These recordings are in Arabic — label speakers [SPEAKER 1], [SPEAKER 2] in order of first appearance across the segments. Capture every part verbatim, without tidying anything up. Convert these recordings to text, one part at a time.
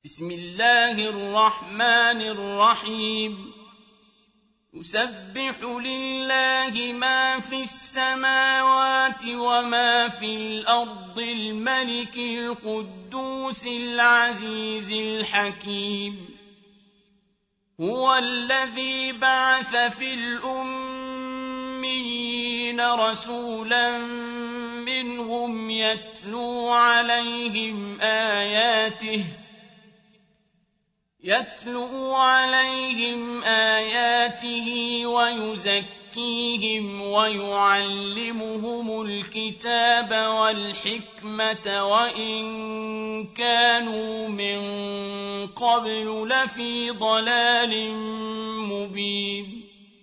[SPEAKER 1] بسم الله الرحمن الرحيم يسبح لله ما في السماوات وما في الأرض الملك القدوس العزيز الحكيم هو الذي بعث في الأميين رسولا منهم يتلو عليهم آياته يتلو عليهم آياته ويزكيهم ويعلمهم الكتاب والحكمة وإن كانوا من قبل لفي ضلال مبين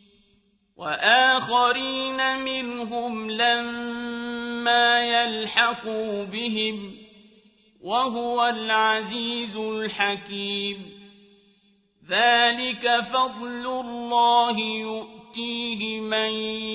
[SPEAKER 1] وآخرين منهم لما يلحقوا بهم وهو العزيز الحكيم ذلك فضل الله يؤتيه من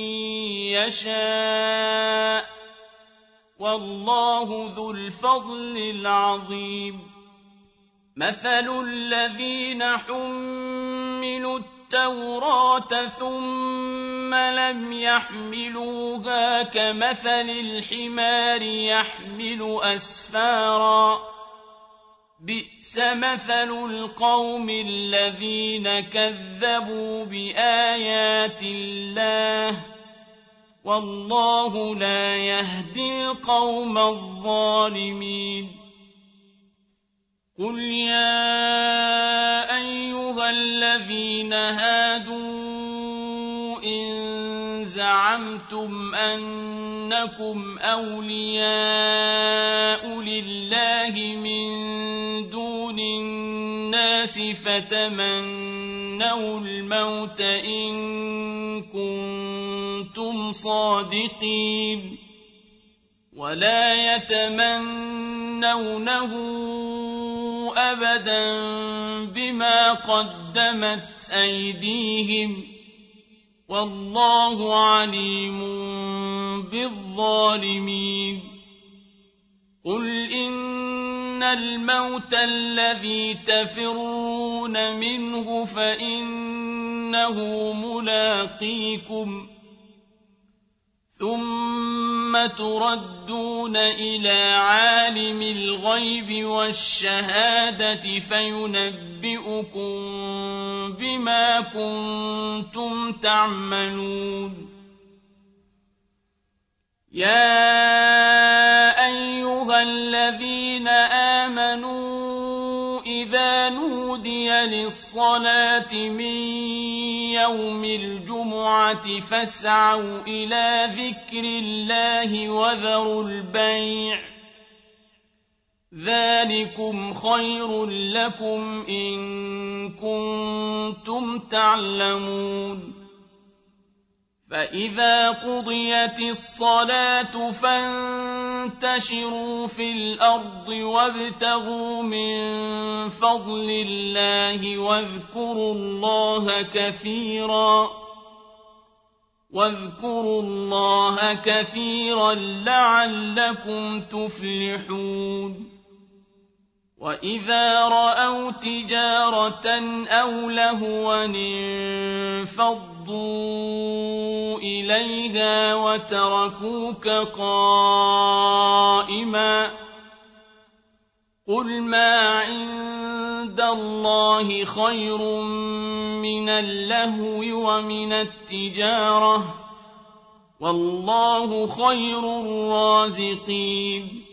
[SPEAKER 1] يشاء والله ذو الفضل العظيم مثل الذين حملوا التوراة ثم لم يحملوها كمثل الحمار يحمل أسفارا بئس مثل القوم الذين كذبوا بآيات الله والله لا يهدي القوم الظالمين قل يا أيها الذين هادوا إن زعمتم أنكم أولياء لله من دون الناس فتمنوا الموت إن كنتم صادقين ولا يتمنونه أبدا بما قدمت أيديهم والله عليم بالظالمين قل إن الموت الذي تفرون منه فإنه ملاقيكم ثم تردون إلى عالم الغيب والشهادة فينبئكم بما كنتم تعملون يا أيها الذين آمنوا إذا نودي للصلاة من يوم الجمعة فاسعوا إلى ذكر الله وذروا البيع ذلكم خير لكم إن كنتم تعلمون فإذا قضيت الصلاة فانتشروا في الأرض وابتغوا من فضل الله واذكروا الله كثيرا واذكروا الله كثيرا لعلكم تفلحون وإذا رأوا تجارة أو لهوا انفضوا إليها وتركوك قائما قل ما عند الله خير من اللهو ومن التجارة والله خير الرازقين